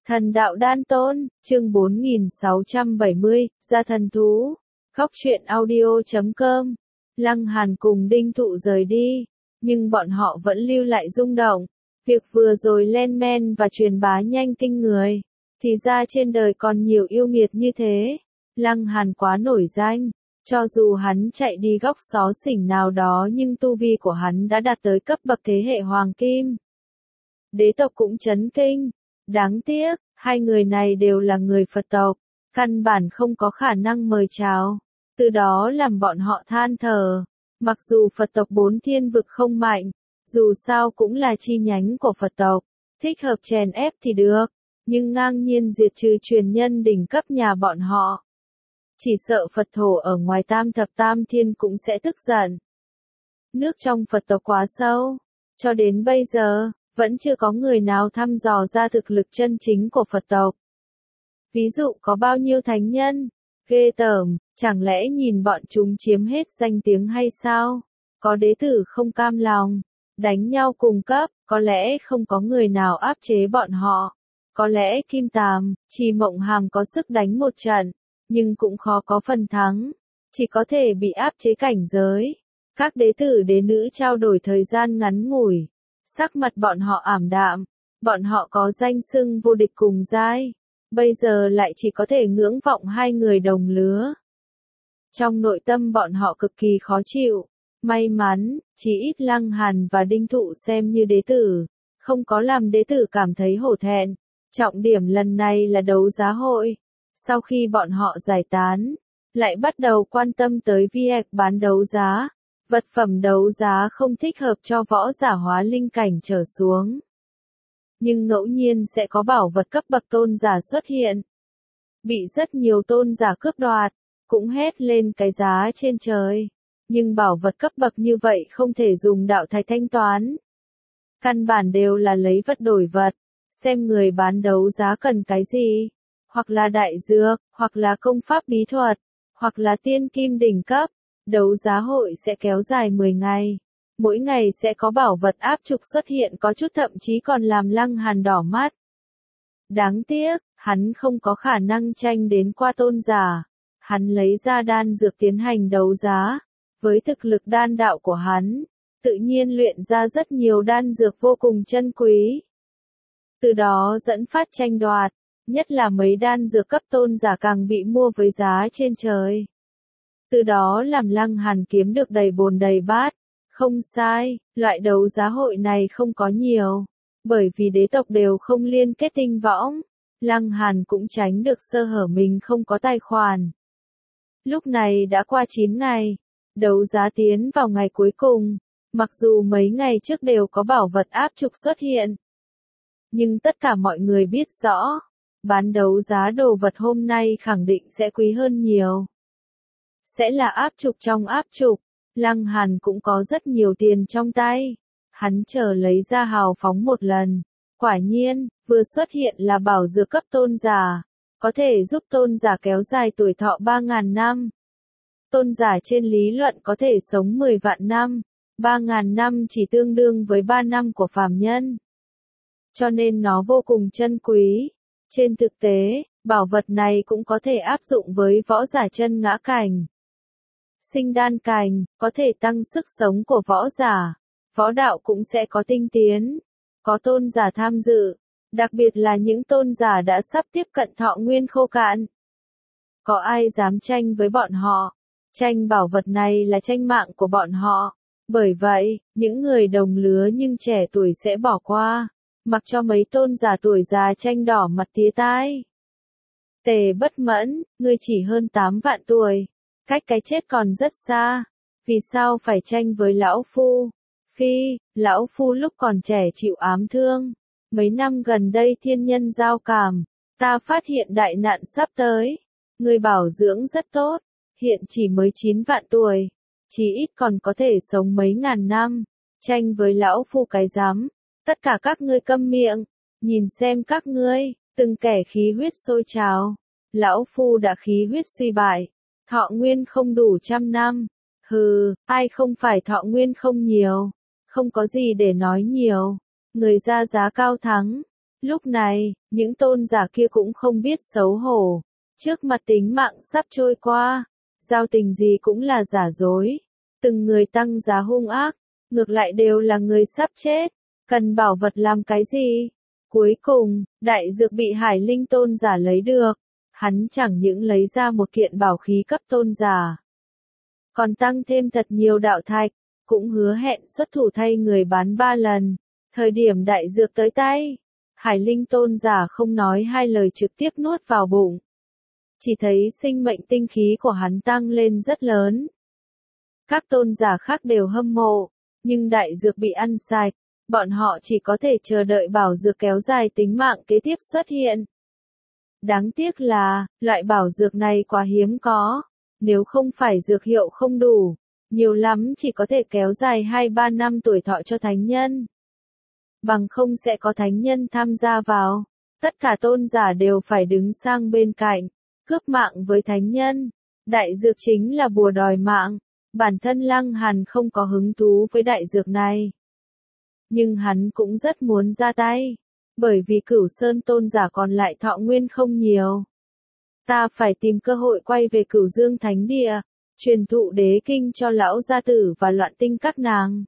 Thần đạo đan tôn, chương 4670, gia thần thú. Góc truyện audio.com. Lăng Hàn cùng Đinh Thụ rời đi, nhưng bọn họ vẫn lưu lại rung động. Việc vừa rồi lên men và truyền bá nhanh kinh người, thì ra trên đời còn nhiều yêu nghiệt như thế. Lăng Hàn quá nổi danh, cho dù hắn chạy đi góc xó xỉnh nào đó nhưng tu vi của hắn đã đạt tới cấp bậc thế hệ hoàng kim. Đế tộc cũng chấn kinh. Đáng tiếc, hai người này đều là người Phật tộc, căn bản không có khả năng mời chào, từ đó làm bọn họ than thở. Mặc dù Phật tộc bốn thiên vực không mạnh, dù sao cũng là chi nhánh của Phật tộc, thích hợp chèn ép thì được, nhưng ngang nhiên diệt trừ truyền nhân đỉnh cấp nhà bọn họ. Chỉ sợ Phật thổ ở ngoài tam thập tam thiên cũng sẽ tức giận. Nước trong Phật tộc quá sâu, cho đến bây giờ vẫn chưa có người nào thăm dò ra thực lực chân chính của Phật tộc. Ví dụ có bao nhiêu thánh nhân, ghê tởm, chẳng lẽ nhìn bọn chúng chiếm hết danh tiếng hay sao? Có đế tử không cam lòng, đánh nhau cùng cấp, có lẽ không có người nào áp chế bọn họ. Có lẽ Kim Tàm, Trì Mộng Hàm có sức đánh một trận, nhưng cũng khó có phần thắng, chỉ có thể bị áp chế cảnh giới. Các đế tử đế nữ trao đổi thời gian ngắn ngủi. Sắc mặt bọn họ ảm đạm, bọn họ có danh xưng vô địch cùng giai, bây giờ lại chỉ có thể ngưỡng vọng hai người đồng lứa. Trong nội tâm bọn họ cực kỳ khó chịu, may mắn, chỉ ít Lăng Hàn và Đinh Thụ xem như đế tử, không có làm đế tử cảm thấy hổ thẹn. Trọng điểm lần này là đấu giá hội, sau khi bọn họ giải tán, lại bắt đầu quan tâm tới việc bán đấu giá. Vật phẩm đấu giá không thích hợp cho võ giả hóa linh cảnh trở xuống. Nhưng ngẫu nhiên sẽ có bảo vật cấp bậc tôn giả xuất hiện. Bị rất nhiều tôn giả cướp đoạt, cũng hét lên cái giá trên trời. Nhưng bảo vật cấp bậc như vậy không thể dùng đạo thạch thanh toán. Căn bản đều là lấy vật đổi vật, xem người bán đấu giá cần cái gì. Hoặc là đại dược, hoặc là công pháp bí thuật, hoặc là tiên kim đỉnh cấp. Đấu giá hội sẽ kéo dài 10 ngày. Mỗi ngày sẽ có bảo vật áp trục xuất hiện, có chút thậm chí còn làm Lăng Hàn đỏ mắt. Đáng tiếc, hắn không có khả năng tranh đến qua tôn giả. Hắn lấy ra đan dược tiến hành đấu giá. Với thực lực đan đạo của hắn, tự nhiên luyện ra rất nhiều đan dược vô cùng chân quý. Từ đó dẫn phát tranh đoạt, nhất là mấy đan dược cấp tôn giả càng bị mua với giá trên trời. Từ đó làm Lăng Hàn kiếm được đầy bồn đầy bát. Không sai, loại đấu giá hội này không có nhiều. Bởi vì đế tộc đều không liên kết tinh võng. Lăng Hàn cũng tránh được sơ hở mình không có tài khoản. Lúc này đã qua 9 ngày. Đấu giá tiến vào ngày cuối cùng. Mặc dù mấy ngày trước đều có bảo vật áp trục xuất hiện. Nhưng tất cả mọi người biết rõ. Bán đấu giá đồ vật hôm nay khẳng định sẽ quý hơn nhiều. Sẽ là áp trục trong áp trục. Lăng Hàn cũng có rất nhiều tiền trong tay. Hắn chờ lấy ra hào phóng một lần. Quả nhiên, vừa xuất hiện là bảo dược cấp tôn giả. Có thể giúp tôn giả kéo dài tuổi thọ 3.000 năm. Tôn giả trên lý luận có thể sống 10 vạn năm. 3.000 năm chỉ tương đương với 3 năm của phàm nhân. Cho nên nó vô cùng chân quý. Trên thực tế, bảo vật này cũng có thể áp dụng với võ giả chân ngã cảnh. Sinh đan cảnh, có thể tăng sức sống của võ giả. Võ đạo cũng sẽ có tinh tiến. Có tôn giả tham dự. Đặc biệt là những tôn giả đã sắp tiếp cận thọ nguyên khô cạn. Có ai dám tranh với bọn họ? Tranh bảo vật này là tranh mạng của bọn họ. Bởi vậy, những người đồng lứa nhưng trẻ tuổi sẽ bỏ qua. Mặc cho mấy tôn giả tuổi già tranh đỏ mặt tía tai. Tề Bất Mẫn, ngươi chỉ hơn 8 vạn tuổi. Cách cái chết còn rất xa. Vì sao phải tranh với lão phu? Phi, lão phu lúc còn trẻ chịu ám thương. Mấy năm gần đây thiên nhân giao cảm. Ta phát hiện đại nạn sắp tới. Người bảo dưỡng rất tốt. Hiện chỉ mới 9 vạn tuổi. Chỉ ít còn có thể sống mấy ngàn năm. Tranh với lão phu cái rắm. Tất cả các ngươi câm miệng. Nhìn xem các ngươi, từng kẻ khí huyết sôi trào. Lão phu đã khí huyết suy bại. Thọ nguyên không đủ 100 năm. Hừ, ai không phải thọ nguyên không nhiều. Không có gì để nói nhiều. Người ra giá cao thắng. Lúc này, những tôn giả kia cũng không biết xấu hổ. Trước mặt tính mạng sắp trôi qua, giao tình gì cũng là giả dối. Từng người tăng giá hung ác, ngược lại đều là người sắp chết. Cần bảo vật làm cái gì? Cuối cùng, đại dược bị Hải Linh tôn giả lấy được. Hắn chẳng những lấy ra một kiện bảo khí cấp tôn giả, còn tăng thêm thật nhiều đạo thạch, cũng hứa hẹn xuất thủ thay người bán 3 lần. Thời điểm đại dược tới tay, Hải Linh tôn giả không nói hai lời trực tiếp nuốt vào bụng. Chỉ thấy sinh mệnh tinh khí của hắn tăng lên rất lớn. Các tôn giả khác đều hâm mộ, nhưng đại dược bị ăn sạch, bọn họ chỉ có thể chờ đợi bảo dược kéo dài tính mạng kế tiếp xuất hiện. Đáng tiếc là, loại bảo dược này quá hiếm có, nếu không phải dược hiệu không đủ, nhiều lắm chỉ có thể kéo dài 2-3 năm tuổi thọ cho thánh nhân. Bằng không sẽ có thánh nhân tham gia vào, tất cả tôn giả đều phải đứng sang bên cạnh, cướp mạng với thánh nhân. Đại dược chính là bùa đòi mạng, bản thân Lăng Hàn không có hứng thú với đại dược này. Nhưng hắn cũng rất muốn ra tay, bởi vì Cửu Sơn tôn giả còn lại thọ nguyên không nhiều. Ta phải tìm cơ hội quay về Cửu Dương Thánh Địa, truyền thụ đế kinh cho lão gia tử và Loạn Tinh các nàng.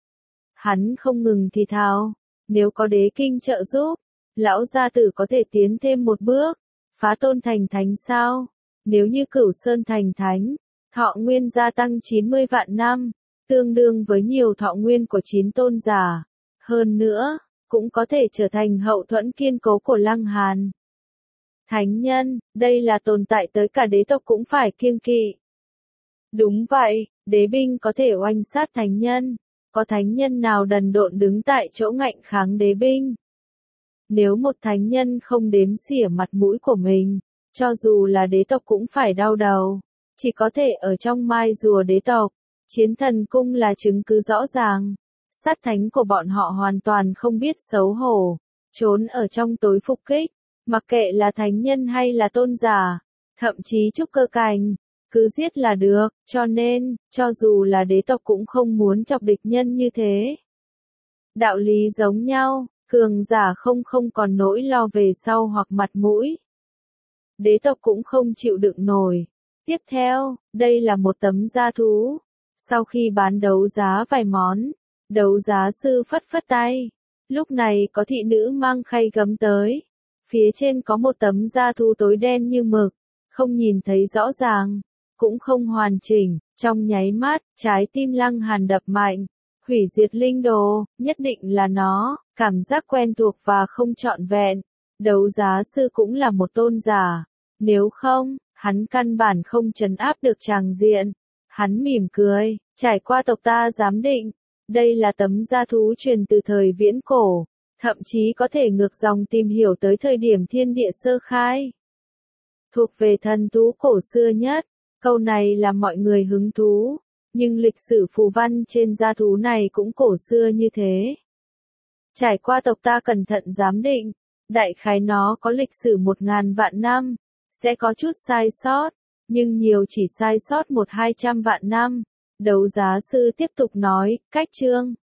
Hắn không ngừng thì thào, nếu có đế kinh trợ giúp, lão gia tử có thể tiến thêm một bước, phá tôn thành thánh sao? Nếu như Cửu Sơn thành thánh, thọ nguyên gia tăng 90 vạn năm, tương đương với nhiều thọ nguyên của 9 tôn giả. Hơn nữa, cũng có thể trở thành hậu thuẫn kiên cố của Lăng Hàn. Thánh nhân, đây là tồn tại tới cả đế tộc cũng phải kiêng kỵ. Đúng vậy, đế binh có thể oanh sát thánh nhân, có thánh nhân nào đần độn đứng tại chỗ ngạnh kháng đế binh. Nếu một thánh nhân không đếm xỉa mặt mũi của mình, cho dù là đế tộc cũng phải đau đầu, chỉ có thể ở trong mai rùa đế tộc. Chiến thần cung là chứng cứ rõ ràng. Sát thánh của bọn họ hoàn toàn không biết xấu hổ, trốn ở trong tối phục kích, mặc kệ là thánh nhân hay là tôn giả, thậm chí trúc cơ cảnh, cứ giết là được, cho nên, cho dù là đế tộc cũng không muốn chọc địch nhân như thế. Đạo lý giống nhau, cường giả không còn nỗi lo về sau hoặc mặt mũi. Đế tộc cũng không chịu đựng nổi. Tiếp theo, đây là một tấm da thú. Sau khi bán đấu giá vài món, đấu giá sư phất phất tay. Lúc này có thị nữ mang khay gấm tới. Phía trên có một tấm da thú tối đen như mực, không nhìn thấy rõ ràng, cũng không hoàn chỉnh. Trong nháy mắt, trái tim Lăng Hàn đập mạnh. Hủy diệt linh đồ, nhất định là nó, cảm giác quen thuộc và không trọn vẹn. Đấu giá sư cũng là một tôn giả. Nếu không, hắn căn bản không trấn áp được tràng diện. Hắn mỉm cười, trải qua tộc ta giám định. Đây là tấm da thú truyền từ thời viễn cổ, thậm chí có thể ngược dòng tìm hiểu tới thời điểm thiên địa sơ khai. Thuộc về thần thú cổ xưa nhất, câu này làm mọi người hứng thú, nhưng lịch sử phù văn trên da thú này cũng cổ xưa như thế. Trải qua tộc ta cẩn thận giám định, đại khái nó có lịch sử 1000 vạn năm, sẽ có chút sai sót, nhưng nhiều chỉ sai sót 100-200 vạn năm. Đấu giá sư tiếp tục nói, cách chương.